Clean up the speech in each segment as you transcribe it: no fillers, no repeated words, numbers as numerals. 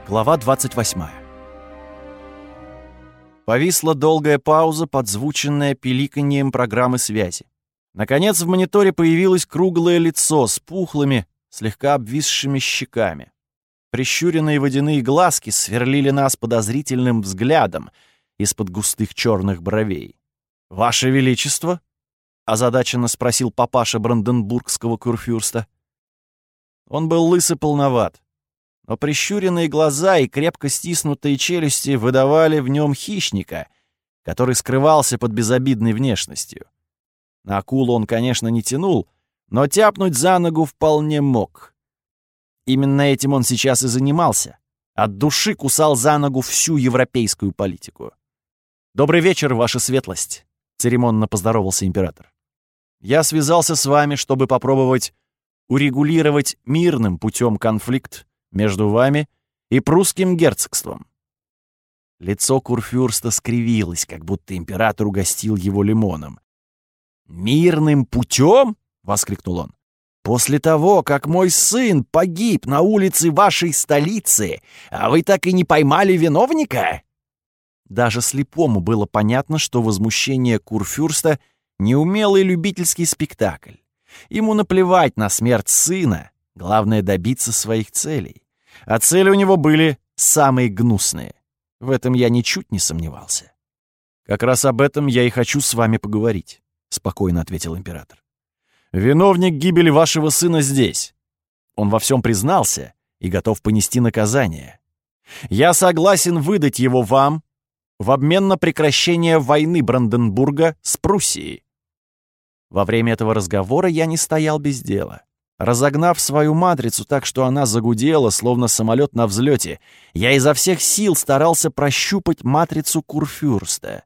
Глава 28. Повисла долгая пауза, подзвученная пиликаньем программы связи. Наконец в мониторе появилось круглое лицо с пухлыми, слегка обвисшими щеками. Прищуренные водяные глазки сверлили нас подозрительным взглядом из-под густых черных бровей. «Ваше Величество?» — озадаченно спросил папаша бранденбургского курфюрста. Он был лыс и полноват, но прищуренные глаза и крепко стиснутые челюсти выдавали в нем хищника, который скрывался под безобидной внешностью. На акулу он, конечно, не тянул, но тяпнуть за ногу вполне мог. Именно этим он сейчас и занимался. От души кусал за ногу всю европейскую политику. «Добрый вечер, ваша светлость», — церемонно поздоровался император. «Я связался с вами, чтобы попробовать урегулировать мирным путем конфликт между вами и прусским герцогством». Лицо курфюрста скривилось, как будто император угостил его лимоном. «Мирным путем?» — воскликнул он. «После того, как мой сын погиб на улице вашей столицы, а вы так и не поймали виновника?» Даже слепому было понятно, что возмущение курфюрста — неумелый любительский спектакль. Ему наплевать на смерть сына, главное — добиться своих целей. А цели у него были самые гнусные. В этом я ничуть не сомневался. «Как раз об этом я и хочу с вами поговорить», — спокойно ответил император. «Виновник гибели вашего сына здесь. Он во всем признался и готов понести наказание. Я согласен выдать его вам в обмен на прекращение войны Бранденбурга с Пруссией». Во время этого разговора я не стоял без дела. Разогнав свою матрицу так, что она загудела, словно самолет на взлете, я изо всех сил старался прощупать матрицу курфюрста.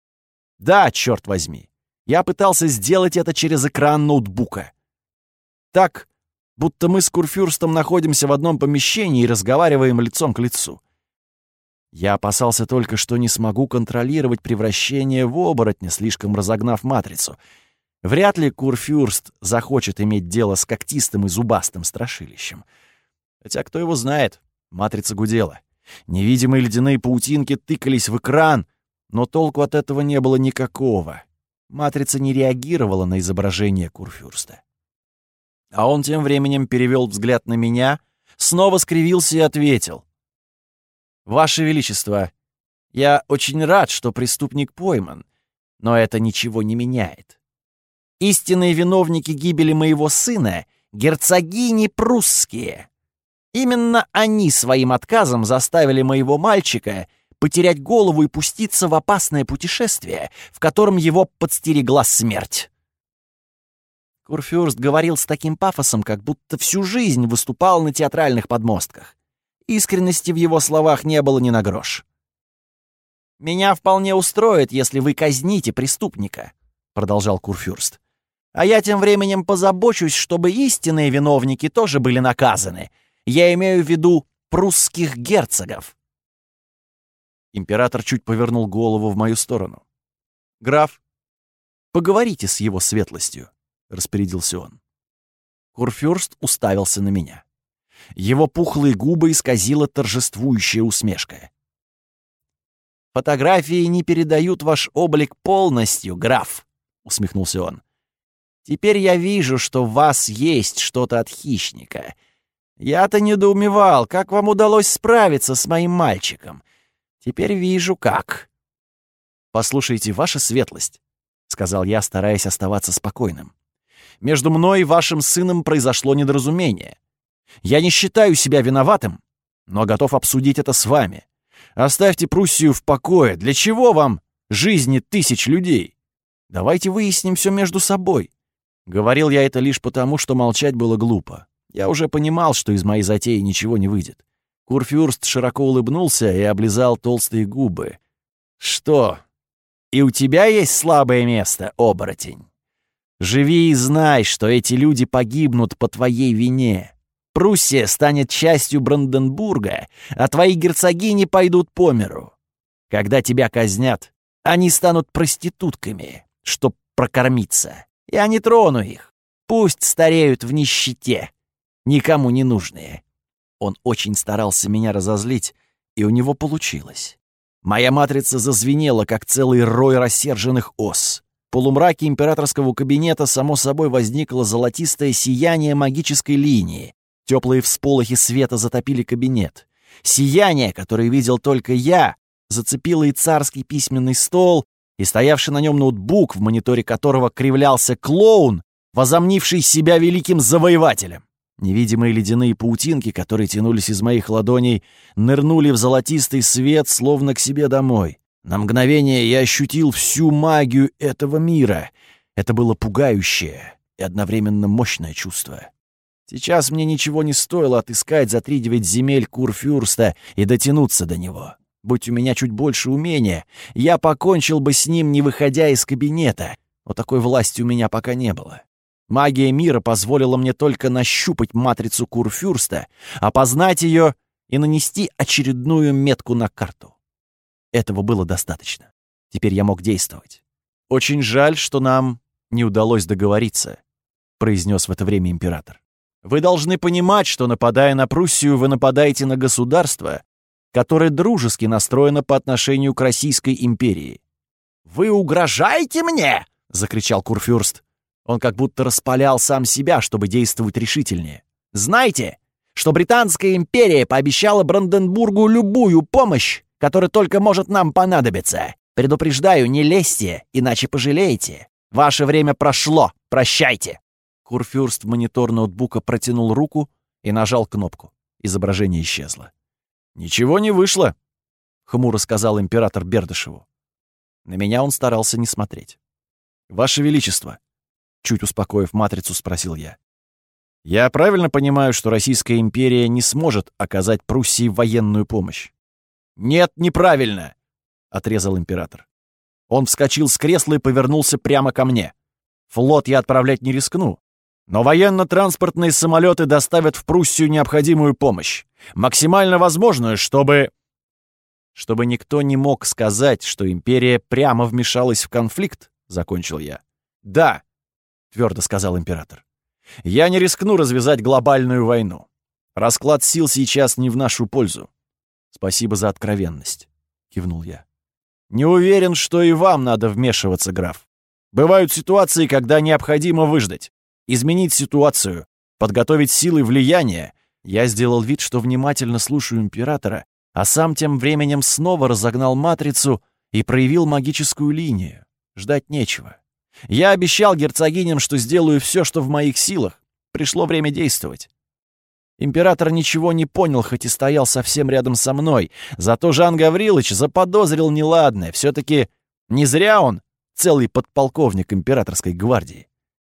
Да, черт возьми, я пытался сделать это через экран ноутбука. Так, будто мы с курфюрстом находимся в одном помещении и разговариваем лицом к лицу. Я опасался только, что не смогу контролировать превращение в оборотня, слишком разогнав матрицу. Вряд ли курфюрст захочет иметь дело с когтистым и зубастым страшилищем. Хотя кто его знает, матрица гудела. Невидимые ледяные паутинки тыкались в экран, но толку от этого не было никакого. Матрица не реагировала на изображение курфюрста. А он тем временем перевел взгляд на меня, снова скривился и ответил. «Ваше Величество, я очень рад, что преступник пойман, но это ничего не меняет. Истинные виновники гибели моего сына — герцогини прусские. Именно они своим отказом заставили моего мальчика потерять голову и пуститься в опасное путешествие, в котором его подстерегла смерть». Курфюрст говорил с таким пафосом, как будто всю жизнь выступал на театральных подмостках. Искренности в его словах не было ни на грош. «Меня вполне устроит, если вы казните преступника», — продолжал курфюрст. «А я тем временем позабочусь, чтобы истинные виновники тоже были наказаны. Я имею в виду прусских герцогов». Император чуть повернул голову в мою сторону. «Граф, поговорите с его светлостью», — распорядился он. Курфюрст уставился на меня. Его пухлые губы исказила торжествующая усмешка. «Фотографии не передают ваш облик полностью, граф», — усмехнулся он. «Теперь я вижу, что в вас есть что-то от хищника. Я-то недоумевал, как вам удалось справиться с моим мальчиком. Теперь вижу, как». «Послушайте, ваша светлость», — сказал я, стараясь оставаться спокойным. «Между мной и вашим сыном произошло недоразумение. Я не считаю себя виноватым, но готов обсудить это с вами. Оставьте Пруссию в покое. Для чего вам жизни тысяч людей? Давайте выясним все между собой». Говорил я это лишь потому, что молчать было глупо. Я уже понимал, что из моей затеи ничего не выйдет. Курфюрст широко улыбнулся и облизал толстые губы. «Что, и у тебя есть слабое место, оборотень? Живи и знай, что эти люди погибнут по твоей вине. Пруссия станет частью Бранденбурга, а твои герцогини пойдут по миру. Когда тебя казнят, они станут проститутками, чтоб прокормиться. Я не трону их. Пусть стареют в нищете, никому не нужные». Он очень старался меня разозлить, и у него получилось. Моя матрица зазвенела, как целый рой рассерженных ос. В полумраке императорского кабинета само собой возникло золотистое сияние магической линии. Теплые всполохи света затопили кабинет. Сияние, которое видел только я, зацепило и царский письменный стол, и стоявший на нем ноутбук, в мониторе которого кривлялся клоун, возомнивший себя великим завоевателем. Невидимые ледяные паутинки, которые тянулись из моих ладоней, нырнули в золотистый свет, словно к себе домой. На мгновение я ощутил всю магию этого мира. Это было пугающее и одновременно мощное чувство. Сейчас мне ничего не стоило отыскать за 3-9 земель Курфюрста и дотянуться до него. Будь у меня чуть больше умения, я покончил бы с ним, не выходя из кабинета. Но такой власти у меня пока не было. Магия мира позволила мне только нащупать матрицу Курфюрста, опознать ее и нанести очередную метку на карту. Этого было достаточно. Теперь я мог действовать. «Очень жаль, что нам не удалось договориться», — произнес в это время император. «Вы должны понимать, что, нападая на Пруссию, вы нападаете на государство, которое дружески настроено по отношению к Российской империи». «Вы угрожаете мне?» — закричал Курфюрст. Он как будто распалял сам себя, чтобы действовать решительнее. «Знаете, что Британская империя пообещала Бранденбургу любую помощь, которая только может нам понадобиться? Предупреждаю, не лезьте, иначе пожалеете. Ваше время прошло, прощайте!» Курфюрст в монитор ноутбука протянул руку и нажал кнопку. Изображение исчезло. «Ничего не вышло», — хмуро сказал император Бердышеву. На меня он старался не смотреть. «Ваше Величество», — чуть успокоив матрицу, спросил я. «Я правильно понимаю, что Российская империя не сможет оказать Пруссии военную помощь?» «Нет, неправильно», — отрезал император. Он вскочил с кресла и повернулся прямо ко мне. «Флот я отправлять не рискну, но военно-транспортные самолеты доставят в Пруссию необходимую помощь, максимально возможную, чтобы никто не мог сказать, что империя прямо вмешалась в конфликт», — закончил я. «Да», — твердо сказал император. «Я не рискну развязать глобальную войну. Расклад сил сейчас не в нашу пользу». «Спасибо за откровенность», — кивнул я. «Не уверен, что и вам надо вмешиваться, граф. Бывают ситуации, когда необходимо выждать, изменить ситуацию, подготовить силы влияния». Я сделал вид, что внимательно слушаю императора, а сам тем временем снова разогнал матрицу и проявил магическую линию. Ждать нечего. Я обещал герцогиням, что сделаю все, что в моих силах. Пришло время действовать. Император ничего не понял, хоть и стоял совсем рядом со мной. Зато Жан Гаврилович заподозрил неладное. Все-таки не зря он целый подполковник императорской гвардии.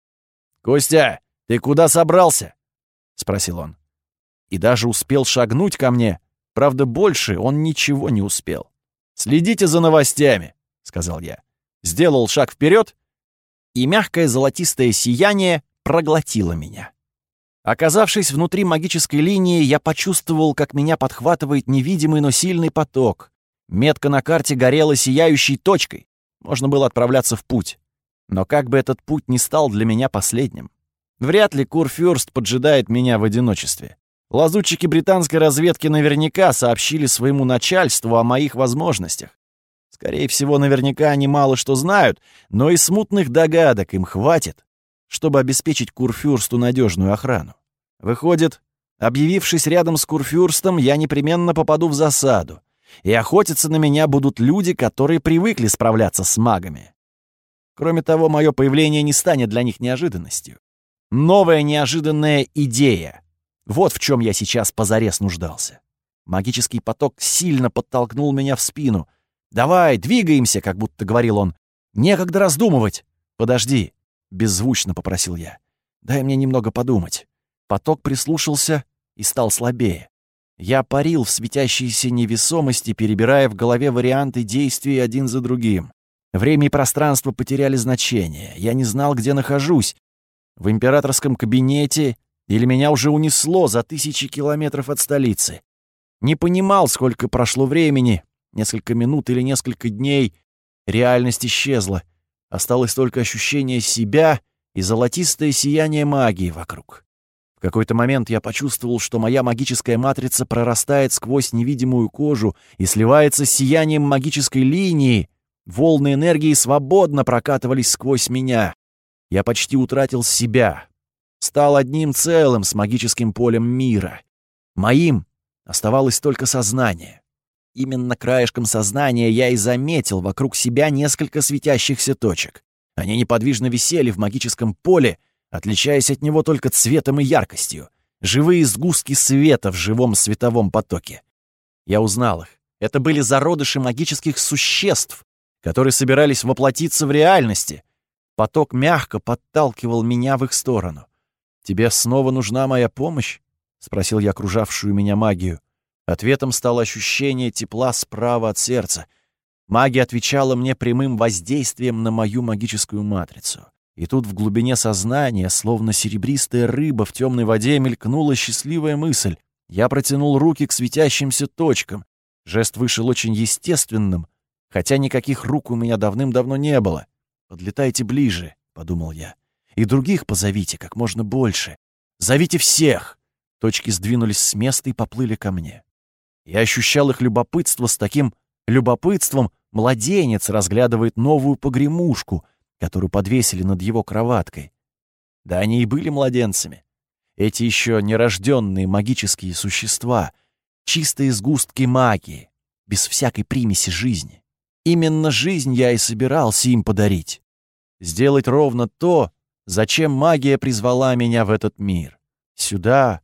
«Костя, ты куда собрался?» — спросил он. И даже успел шагнуть ко мне. Правда, больше он ничего не успел. «Следите за новостями», — сказал я. Сделал шаг вперед, и мягкое золотистое сияние проглотило меня. Оказавшись внутри магической линии, я почувствовал, как меня подхватывает невидимый, но сильный поток. Метка на карте горела сияющей точкой. Можно было отправляться в путь. Но как бы этот путь ни стал для меня последним. Вряд ли Курфюрст поджидает меня в одиночестве. Лазутчики британской разведки наверняка сообщили своему начальству о моих возможностях. Скорее всего, наверняка они мало что знают, но и смутных догадок им хватит, чтобы обеспечить Курфюрсту надежную охрану. Выходит, объявившись рядом с Курфюрстом, я непременно попаду в засаду, и охотиться на меня будут люди, которые привыкли справляться с магами. Кроме того, мое появление не станет для них неожиданностью. Новая неожиданная идея. Вот в чем я сейчас позарез нуждался. Магический поток сильно подтолкнул меня в спину. «Давай, двигаемся», — как будто говорил он. «Некогда раздумывать». «Подожди», — беззвучно попросил я. «Дай мне немного подумать». Поток прислушался и стал слабее. Я парил в светящейся невесомости, перебирая в голове варианты действий один за другим. Время и пространство потеряли значение. Я не знал, где нахожусь. В императорском кабинете или меня уже унесло за 1000 километров от столицы. Не понимал, сколько прошло времени, несколько минут или несколько дней. Реальность исчезла. Осталось только ощущение себя и золотистое сияние магии вокруг. В какой-то момент я почувствовал, что моя магическая матрица прорастает сквозь невидимую кожу и сливается с сиянием магической линии. Волны энергии свободно прокатывались сквозь меня. Я почти утратил себя. Стал одним целым с магическим полем мира. Моим оставалось только сознание. Именно краешком сознания я и заметил вокруг себя несколько светящихся точек. Они неподвижно висели в магическом поле, отличаясь от него только цветом и яркостью. Живые сгустки света в живом световом потоке. Я узнал их. Это были зародыши магических существ, которые собирались воплотиться в реальности. Поток мягко подталкивал меня в их сторону. «Тебе снова нужна моя помощь?» — спросил я окружавшую меня магию. Ответом стало ощущение тепла справа от сердца. Магия отвечала мне прямым воздействием на мою магическую матрицу. И тут в глубине сознания, словно серебристая рыба в темной воде, мелькнула счастливая мысль. Я протянул руки к светящимся точкам. Жест вышел очень естественным, хотя никаких рук у меня давным-давно не было. «Подлетайте ближе», — подумал я. «И других позовите как можно больше. Зовите всех!» Точки сдвинулись с места и поплыли ко мне. Я ощущал их любопытство с таким любопытством младенец разглядывает новую погремушку, которую подвесили над его кроваткой. Да они и были младенцами. Эти еще нерожденные магические существа, чистые сгустки магии, без всякой примеси жизни. Именно жизнь я и собирался им подарить. Сделать ровно то, зачем магия призвала меня в этот мир. «Сюда!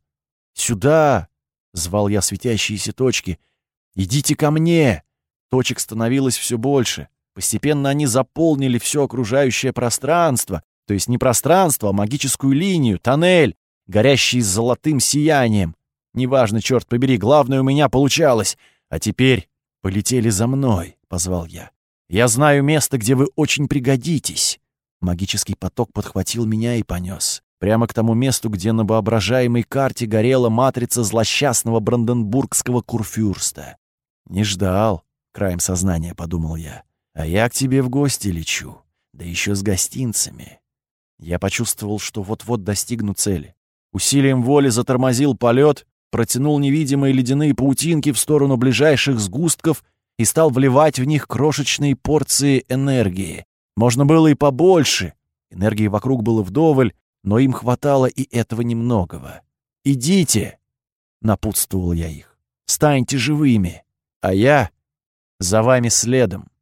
Сюда!» — звал я светящиеся точки. «Идите ко мне!» Точек становилось все больше. Постепенно они заполнили все окружающее пространство, то есть не пространство, а магическую линию, тоннель, горящий золотым сиянием. Неважно, черт побери, главное, у меня получалось. А теперь полетели за мной, — позвал я. Я знаю место, где вы очень пригодитесь. Магический поток подхватил меня и понес. Прямо к тому месту, где на воображаемой карте горела матрица злосчастного бранденбургского курфюрста. «Не ждал», — краем сознания подумал я. «А я к тебе в гости лечу, да еще с гостинцами». Я почувствовал, что вот-вот достигну цели. Усилием воли затормозил полет, протянул невидимые ледяные паутинки в сторону ближайших сгустков и стал вливать в них крошечные порции энергии. Можно было и побольше. Энергии вокруг было вдоволь, но им хватало и этого немногого. «Идите!» — напутствовал я их. «Станьте живыми, а я за вами следом».